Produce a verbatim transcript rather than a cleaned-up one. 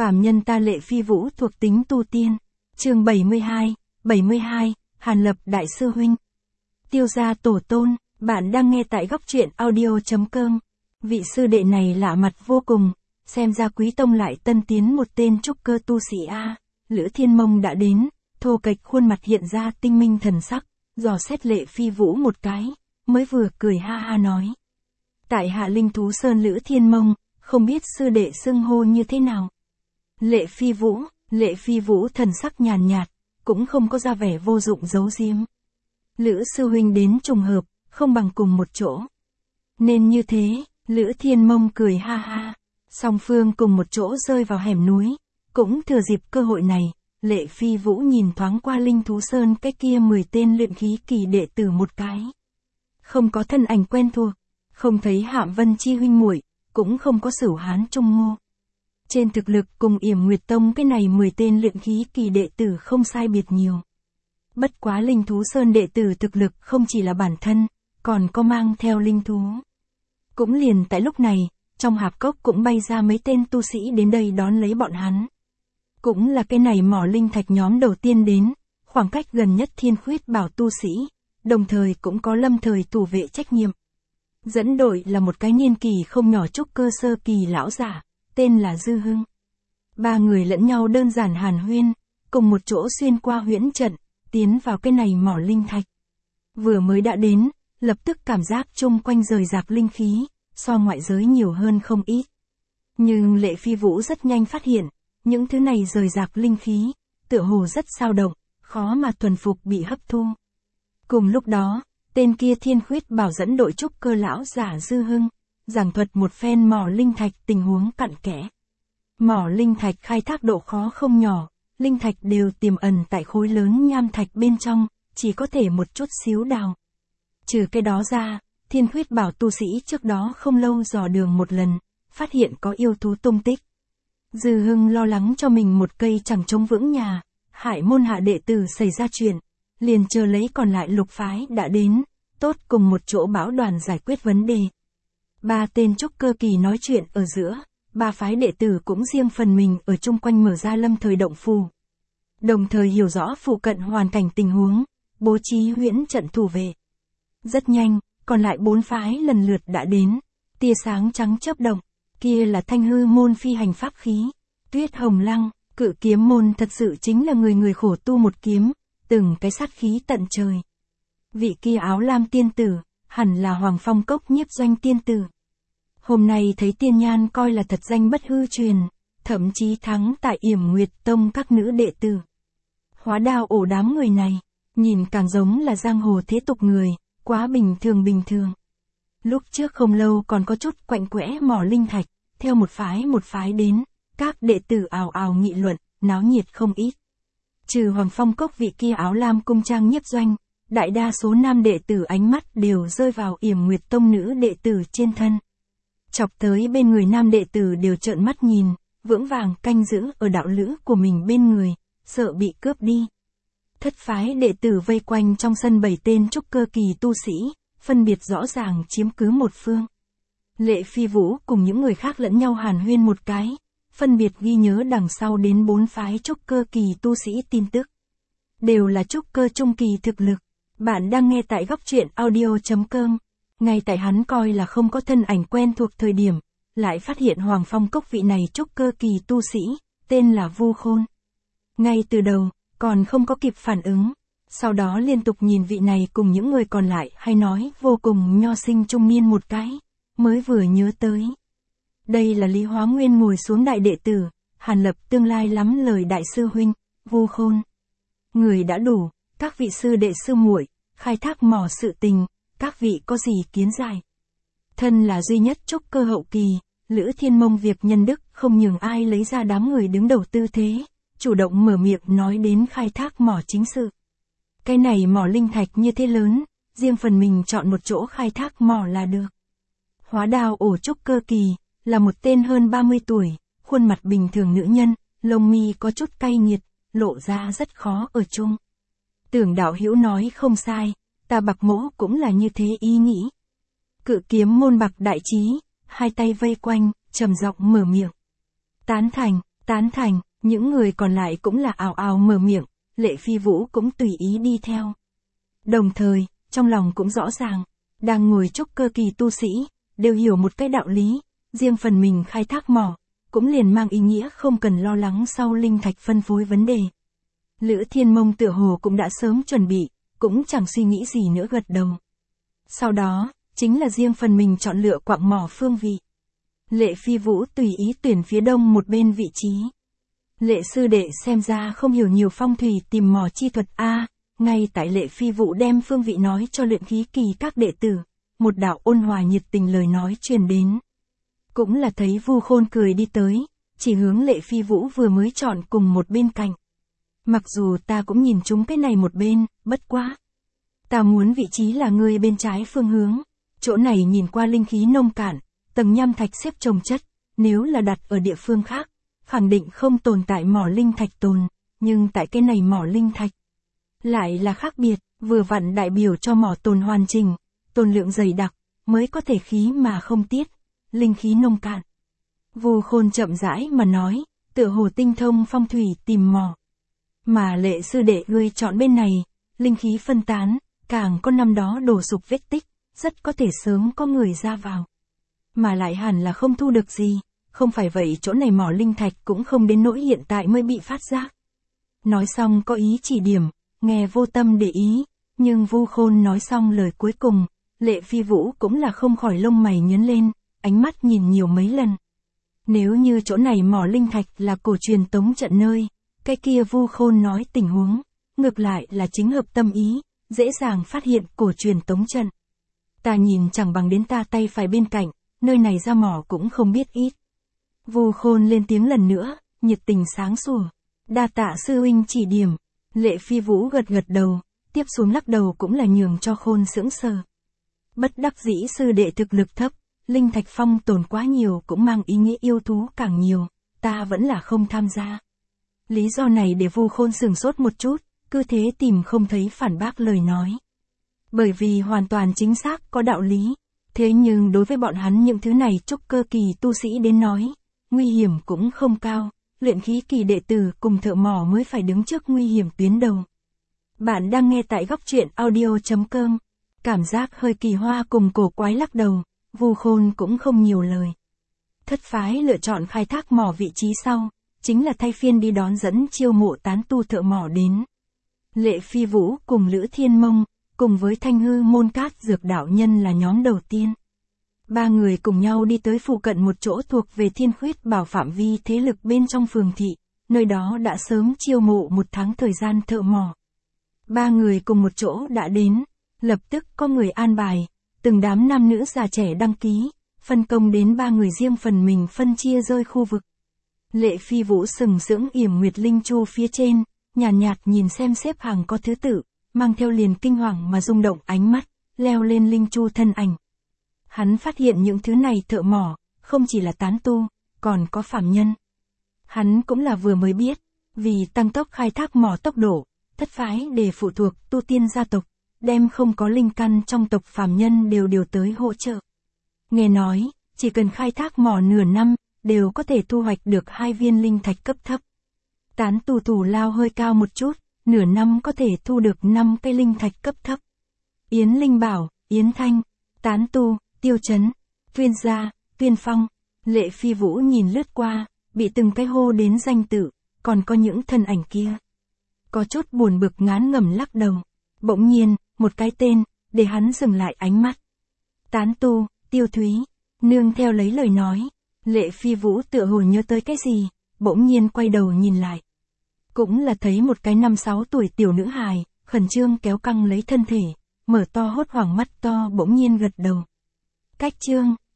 Phàm nhân ta Lệ Phi Vũ thuộc tính tu tiên. Chương bảy mươi hai, bảy mươi hai, Hàn Lập Đại Sư Huynh. Tiêu gia tổ tôn, bạn đang nghe tại góc truyện audio.com. Vị sư đệ này lạ mặt vô cùng, xem ra quý tông lại tân tiến một tên trúc cơ tu sĩ A. Lữ Thiên Mông đã đến, thô kệch khuôn mặt hiện ra tinh minh thần sắc, dò xét Lệ Phi Vũ một cái, mới vừa cười ha ha nói. Tại hạ Linh Thú Sơn Lữ Thiên Mông, không biết sư đệ xưng hô như thế nào. Lệ Phi Vũ, Lệ Phi Vũ thần sắc nhàn nhạt, cũng không có ra vẻ vô dụng giấu giếm. Lữ sư huynh đến trùng hợp, không bằng cùng một chỗ. Nên như thế, Lữ Thiên Mông cười ha ha, song phương cùng một chỗ rơi vào hẻm núi, cũng thừa dịp cơ hội này, Lệ Phi Vũ nhìn thoáng qua Linh Thú Sơn cái kia mười tên luyện khí kỳ đệ tử một cái. Không có thân ảnh quen thuộc, không thấy Hạm Vân Chi huynh muội, cũng không có Sửu Hán Trung Ngô. Trên thực lực cùng Yểm Nguyệt Tông cái này mười tên luyện khí kỳ đệ tử không sai biệt nhiều. Bất quá Linh Thú Sơn đệ tử thực lực không chỉ là bản thân, còn có mang theo linh thú. Cũng liền tại lúc này, trong hạp cốc cũng bay ra mấy tên tu sĩ đến đây đón lấy bọn hắn. Cũng là cái này mỏ linh thạch nhóm đầu tiên đến, khoảng cách gần nhất Thiên Khuyết Bảo tu sĩ, đồng thời cũng có lâm thời thủ vệ trách nhiệm. Dẫn đội là một cái niên kỳ không nhỏ trúc cơ sơ kỳ lão giả, tên là Dư Hưng. Ba người lẫn nhau đơn giản hàn huyên, cùng một chỗ xuyên qua huyễn trận, tiến vào cái này mỏ linh thạch. Vừa mới đã đến, lập tức cảm giác chung quanh rời rạc linh khí, so ngoại giới nhiều hơn không ít. Nhưng Lệ Phi Vũ rất nhanh phát hiện, những thứ này rời rạc linh khí, tựa hồ rất sao động, khó mà thuần phục bị hấp thu. Cùng lúc đó, tên kia Thiên Khuyết Bảo dẫn đội trúc cơ lão giả Dư Hưng, giảng thuật một phen mỏ linh thạch tình huống cặn kẽ. Mỏ linh thạch khai thác độ khó không nhỏ, linh thạch đều tiềm ẩn tại khối lớn nham thạch bên trong, chỉ có thể một chút xíu đào. Trừ cái đó ra, Thiên Khuyết Bảo tu sĩ trước đó không lâu dò đường một lần, phát hiện có yêu thú tung tích. Dư Hưng lo lắng cho mình một cây chẳng chống vững nhà, hại môn hạ đệ tử xảy ra chuyện, liền chờ lấy còn lại lục phái đã đến, tốt cùng một chỗ bão đoàn giải quyết vấn đề. Ba tên trúc cơ kỳ nói chuyện ở giữa, ba phái đệ tử cũng riêng phần mình ở chung quanh mở ra lâm thời động phù. Đồng thời hiểu rõ phụ cận hoàn cảnh tình huống, bố trí huyễn trận thủ vệ. Rất nhanh, còn lại bốn phái lần lượt đã đến, tia sáng trắng chớp động, kia là Thanh Hư môn phi hành pháp khí, Tuyết Hồng Lăng, Cự Kiếm môn thật sự chính là người người khổ tu một kiếm, từng cái sát khí tận trời. Vị kia áo lam tiên tử, hẳn là Hoàng Phong Cốc Nhiếp Doanh tiên tử. Hôm nay thấy tiên nhan coi là thật danh bất hư truyền, thậm chí thắng tại Yểm Nguyệt Tông các nữ đệ tử. Hóa đao ổ đám người này, nhìn càng giống là giang hồ thế tục người, quá bình thường bình thường. Lúc trước không lâu còn có chút quạnh quẽ mỏ linh thạch, theo một phái một phái đến, các đệ tử ào ào nghị luận, náo nhiệt không ít. Trừ Hoàng Phong Cốc vị kia áo lam cung trang Nhiếp Doanh, đại đa số nam đệ tử ánh mắt đều rơi vào Yểm Nguyệt Tông nữ đệ tử trên thân. Chọc tới bên người nam đệ tử đều trợn mắt nhìn, vững vàng canh giữ ở đạo lữ của mình bên người, sợ bị cướp đi. Thất phái đệ tử vây quanh trong sân bảy tên trúc cơ kỳ tu sĩ, phân biệt rõ ràng chiếm cứ một phương. Lệ Phi Vũ cùng những người khác lẫn nhau hàn huyên một cái, phân biệt ghi nhớ đằng sau đến bốn phái trúc cơ kỳ tu sĩ tin tức. Đều là trúc cơ trung kỳ thực lực. Bạn đang nghe tại góc truyện audio.com. Ngay tại hắn coi là không có thân ảnh quen thuộc thời điểm, lại phát hiện Hoàng Phong Cốc vị này trúc cơ kỳ tu sĩ, tên là Vu Khôn. Ngay từ đầu, còn không có kịp phản ứng, sau đó liên tục nhìn vị này cùng những người còn lại hay nói vô cùng nho sinh trung niên một cái, mới vừa nhớ tới. Đây là Lý Hóa Nguyên ngồi xuống đại đệ tử, Hàn Lập tương lai lắm lời đại sư huynh, Vu Khôn. Người đã đủ, các vị sư đệ sư muội, khai thác mỏ sự tình, các vị có gì kiến giải. Thân là duy nhất trúc cơ hậu kỳ, Lữ Thiên Mông việc nhân đức không nhường ai lấy ra đám người đứng đầu tư thế, chủ động mở miệng nói đến khai thác mỏ chính sự. Cái này mỏ linh thạch như thế lớn, riêng phần mình chọn một chỗ khai thác mỏ là được. Hóa đao ổ trúc cơ kỳ, là một tên hơn ba mươi tuổi, khuôn mặt bình thường nữ nhân, lông mi có chút cay nghiệt, lộ ra rất khó ở chung. Tưởng đạo hữu nói không sai, ta Bạc Mỗ cũng là như thế ý nghĩ. Cự Kiếm môn Bạc đại trí, hai tay vây quanh, trầm giọng mở miệng. Tán thành, Tán thành, những người còn lại cũng là ào ào mở miệng, Lệ Phi Vũ cũng tùy ý đi theo. Đồng thời, trong lòng cũng rõ ràng, đang ngồi trúc cơ kỳ tu sĩ, đều hiểu một cái đạo lý, riêng phần mình khai thác mỏ, cũng liền mang ý nghĩa không cần lo lắng sau linh thạch phân phối vấn đề. Lữ Thiên Mông tựa hồ cũng đã sớm chuẩn bị, cũng chẳng suy nghĩ gì nữa gật đầu. Sau đó, chính là riêng phần mình chọn lựa quặng mỏ phương vị. Lệ Phi Vũ tùy ý tuyển phía đông một bên vị trí. Lệ sư đệ xem ra không hiểu nhiều phong thủy tìm mỏ chi thuật a. Ngay tại Lệ Phi Vũ đem phương vị nói cho luyện khí kỳ các đệ tử, một đạo ôn hòa nhiệt tình lời nói truyền đến. Cũng là thấy Vu Khôn cười đi tới, chỉ hướng Lệ Phi Vũ vừa mới chọn cùng một bên cạnh. Mặc dù ta cũng nhìn chúng cái này một bên, bất quá. Ta muốn vị trí là ngươi bên trái phương hướng, chỗ này nhìn qua linh khí nông cạn, tầng nham thạch xếp chồng chất, nếu là đặt ở địa phương khác, khẳng định không tồn tại mỏ linh thạch tồn, nhưng tại cái này mỏ linh thạch lại là khác biệt, vừa vặn đại biểu cho mỏ tồn hoàn chỉnh, tồn lượng dày đặc, mới có thể khí mà không tiết, linh khí nông cạn. Vu Khôn chậm rãi mà nói, tựa hồ tinh thông phong thủy tìm mỏ. Mà Lệ sư đệ ngươi chọn bên này, linh khí phân tán, càng có năm đó đổ sụp vết tích, rất có thể sớm có người ra vào. Mà lại hẳn là không thu được gì, không phải vậy chỗ này mỏ linh thạch cũng không đến nỗi hiện tại mới bị phát giác. Nói xong có ý chỉ điểm, nghe vô tâm để ý, nhưng Vu Khôn nói xong lời cuối cùng, Lệ Phi Vũ cũng là không khỏi lông mày nhướng lên, ánh mắt nhìn nhiều mấy lần. Nếu như chỗ này mỏ linh thạch là cổ truyền tống trận nơi, cái kia Vu Khôn nói tình huống, ngược lại là chính hợp tâm ý, dễ dàng phát hiện cổ truyền tống trận. Ta nhìn chẳng bằng đến ta tay phải bên cạnh, nơi này ra mỏ cũng không biết ít. Vu Khôn lên tiếng lần nữa, nhiệt tình sáng sủa. Đa tạ sư huynh chỉ điểm. Lệ Phi Vũ gật gật đầu, tiếp xuống lắc đầu cũng là nhường cho Khôn sững sờ. Bất đắc dĩ sư đệ thực lực thấp, linh thạch phong tồn quá nhiều cũng mang ý nghĩa yêu thú càng nhiều, ta vẫn là không tham gia. Lý do này để Vu Khôn sửng sốt một chút, cứ thế tìm không thấy phản bác lời nói. Bởi vì hoàn toàn chính xác có đạo lý, thế nhưng đối với bọn hắn những thứ này trúc cơ kỳ tu sĩ đến nói, nguy hiểm cũng không cao, luyện khí kỳ đệ tử cùng thợ mỏ mới phải đứng trước nguy hiểm tuyến đầu. Bạn đang nghe tại góc truyện audio chấm com, cảm giác hơi kỳ hoa cùng cổ quái lắc đầu, Vu Khôn cũng không nhiều lời. Thất phái lựa chọn khai thác mỏ vị trí sau, chính là thay phiên đi đón dẫn chiêu mộ tán tu thợ mỏ đến. Lệ Phi Vũ cùng Lữ Thiên Mông, cùng với Thanh Hư Môn Cát Dược đạo nhân là nhóm đầu tiên. Ba người cùng nhau đi tới phụ cận một chỗ thuộc về Thiên Khuyết Bảo phạm vi thế lực bên trong phường thị, nơi đó đã sớm chiêu mộ một tháng thời gian thợ mỏ. Ba người cùng một chỗ đã đến, lập tức có người an bài, từng đám nam nữ già trẻ đăng ký, phân công đến ba người riêng phần mình phân chia rơi khu vực. Lệ Phi Vũ sừng sững yểm nguyệt linh chu phía trên, nhàn nhạt, nhạt nhìn xem xếp hàng có thứ tự, mang theo liền kinh hoàng mà rung động ánh mắt, leo lên linh chu thân ảnh. Hắn phát hiện những thứ này thợ mỏ, không chỉ là tán tu, còn có phàm nhân. Hắn cũng là vừa mới biết, vì tăng tốc khai thác mỏ tốc độ, thất phái để phụ thuộc tu tiên gia tộc, đem không có linh căn trong tộc phàm nhân đều điều tới hỗ trợ. Nghe nói, chỉ cần khai thác mỏ nửa năm, đều có thể thu hoạch được hai viên linh thạch cấp thấp. Tán tu thủ lao hơi cao một chút, nửa năm có thể thu được năm cây linh thạch cấp thấp. Yến Linh Bảo, Yến Thanh, Tán tu, Tiêu Chấn, Tuyên Gia, Tuyên Phong, Lệ Phi Vũ nhìn lướt qua, bị từng cái hô đến danh tự, còn có những thân ảnh kia. Có chút buồn bực ngán ngẩm lắc đầu. Bỗng nhiên, một cái tên, để hắn dừng lại ánh mắt. Tán tu, Tiêu Thúy, nương theo lấy lời nói. Lệ Phi Vũ tựa hồ nhớ tới cái gì, bỗng nhiên quay đầu nhìn lại. Cũng là thấy một cái năm sáu tuổi tiểu nữ hài, khẩn trương kéo căng lấy thân thể, mở to hốt hoảng mắt to bỗng nhiên gật đầu. Cách chương,